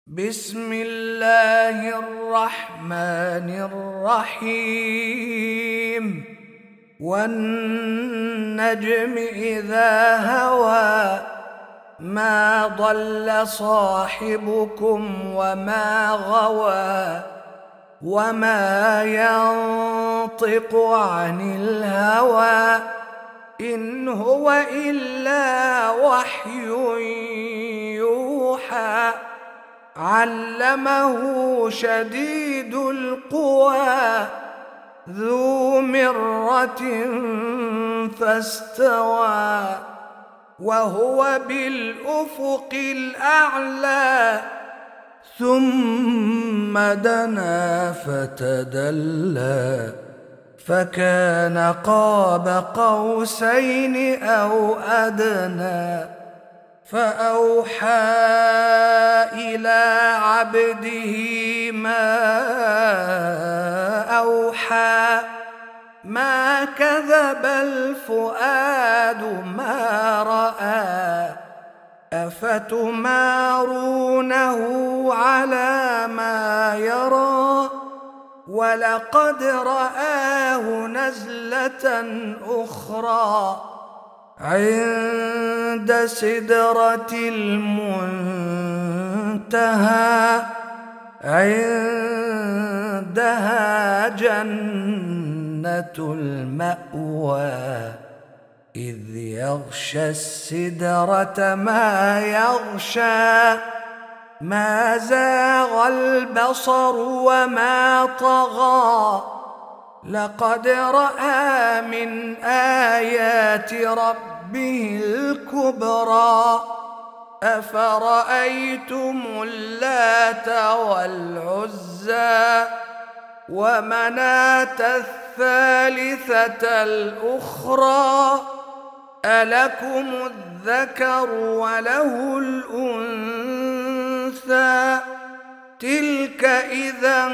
بسم الله الرحمن الرحيم والنجم إذا هوى ما ضل صاحبكم وما غوى وما ينطق عن الهوى إن هو إلا وحي يوحى علمه شديد القوى ذو مرة فاستوى وهو بالأفق الأعلى ثم دنا فتدلى فكان قاب قوسين أو أدنى فأوحى إلى عبده ما أوحى ما كذب الفؤاد ما رأى أفتمارونه على ما يرى ولقد رآه نزلة أخرى عند سدرة المنتهى عندها جنة المأوى إذ يغشى السدرة ما يغشى ما زاغ البصر وما طغى لقد رأى من آيات ربه الكبرى أفرأيتم اللات والعزى ومناة الثالثة الأخرى ألكم الذكر وله الأنثى تلك إذا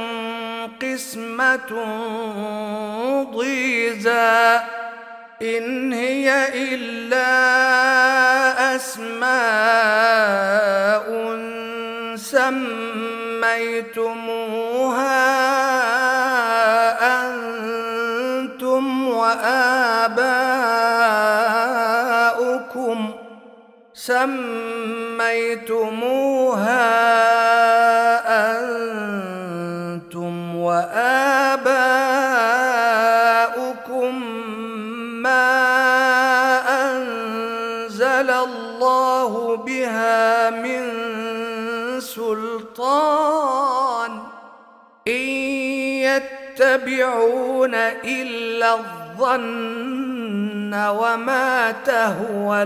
قسمة ضيزى إن هي إلا أسماء سميتموها أنتم وآباؤكم ما أنزل الله بها من سلطان إن يتبعون إلا الظن وما تهوى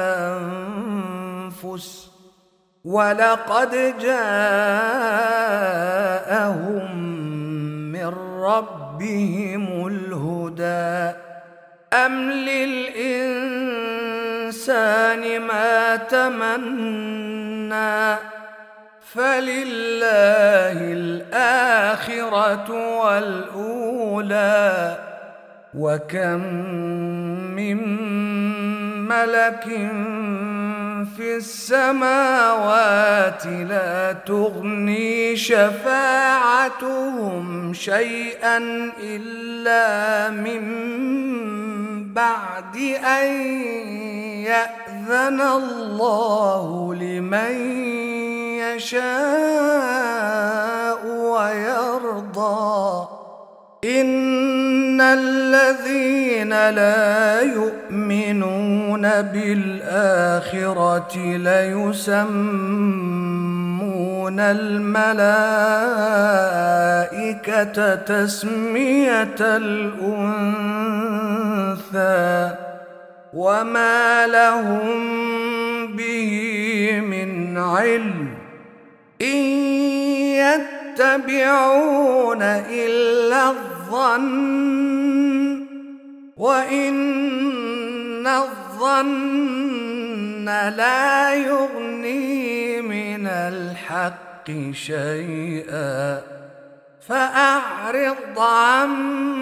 الأنفس ولقد جاءهم من ربهم الهدى أم للإنسان ما تمنى فلله الآخرة والأولى وكم من ملك في السماوات لا تغني شفاعتهم شيئا إلا من بعد أن يأذن الله لمن يشاء ويرضى إن الذين لا يؤمنون بالآخرة ليسمون الملائكة تسمية الأنثى وما لهم به من علم إن يتبعون إلا الظن وإن الظن لا يغني من الحق شيئا فأعرض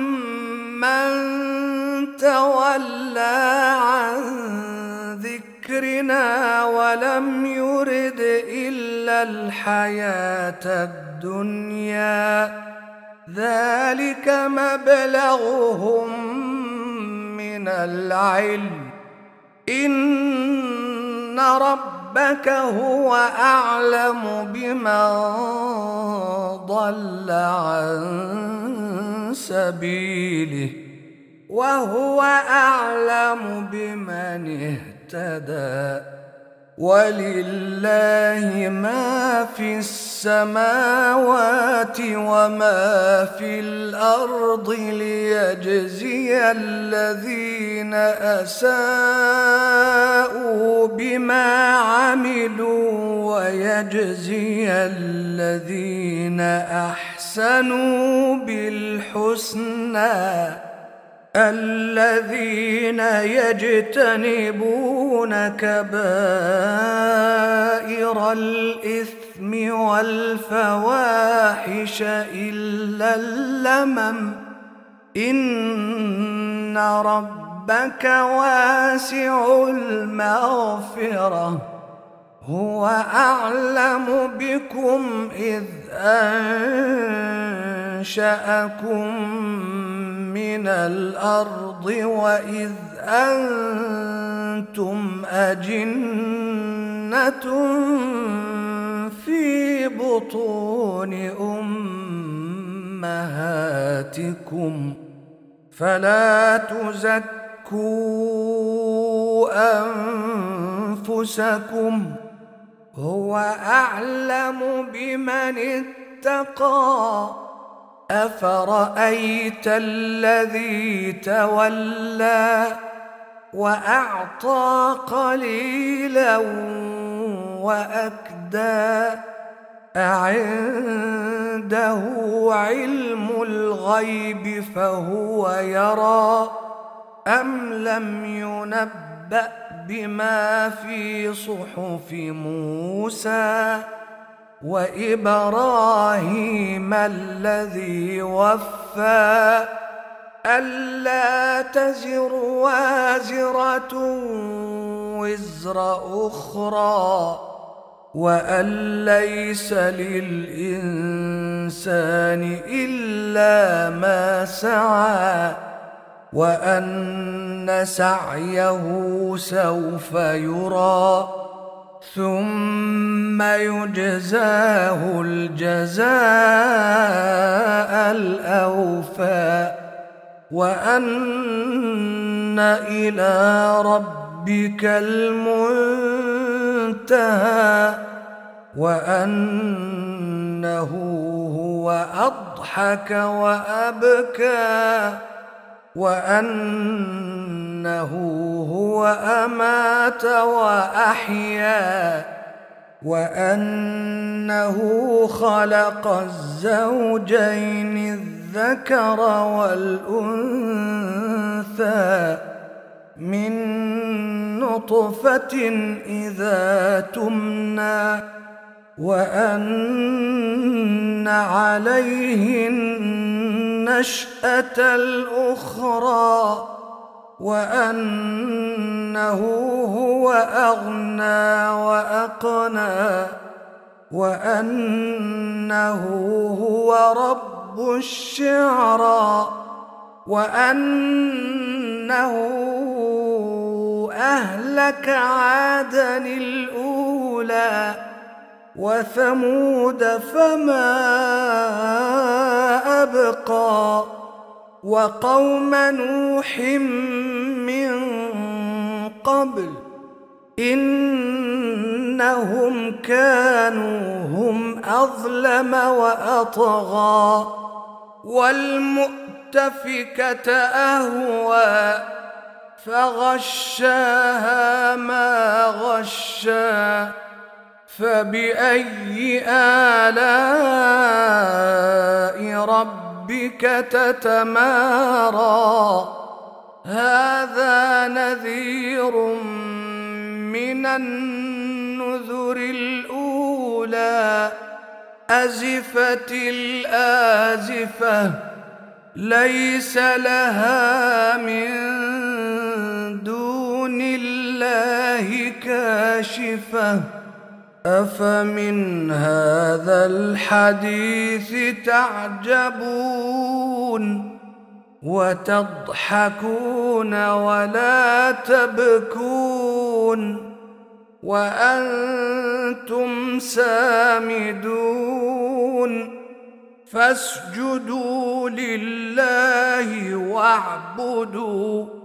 عمن تولى عن ذكر ذكرنا ولم يرد إلا الحياة الدنيا ذلك مبلغهم من العلم إن ربك هو أعلم بمن ضل عن سبيله وهو أعلم بمن اهتدى ولله ما في السماوات وما في الأرض ليجزي الذين أساءوا بما عملوا ويجزي الذين أحسنوا بالحسنى الذين يجتنبون كبائر الإثم والفواحش إلا اللمم إن ربك واسع المغفرة هو أعلم بكم إذ أنشأكم من الأرض وإذ أنتم أجنة في بطون أمهاتكم فلا تزكوا أنفسكم هو أعلم بمن اتقى أفرأيت الذي تولى وأعطى قليلا وأكدى أعنده علم الغيب فهو يرى أم لم ينبأ بما في صحف موسى وإبراهيم الذي وفى ألا تزر وازرة وزر أخرى وأن ليس للإنسان إلا ما سعى وأن سعيه سوف يرى ثم يجزاه الجزاء الأوفى وأن إلى ربك المنتهى وأنه هو أضحك وأبكى وأنه هو أمات وأحيا وأنه خلق الزوجين الذكر والأنثى من نطفة إذا تمنى وأن عليه النشأة الأخرى وأنه هو أغنى وأقنى وأنه هو رب الشعرى وأنه أهلك عادا الأولى وثمود فما أبقى وقوم نوح من قبل إنهم كانوا هم أظلم وأطغى والمؤتفكة أهوى فغشاها ما غشى فبأي آلاء ربك تتمارى هذا نذير من النذر الأولى أزفت الآزفة ليس لها من دون الله لله كاشفة أفمن هذا الحديث تعجبون وتضحكون ولا تبكون وأنتم سامدون فاسجدوا لله واعبدوا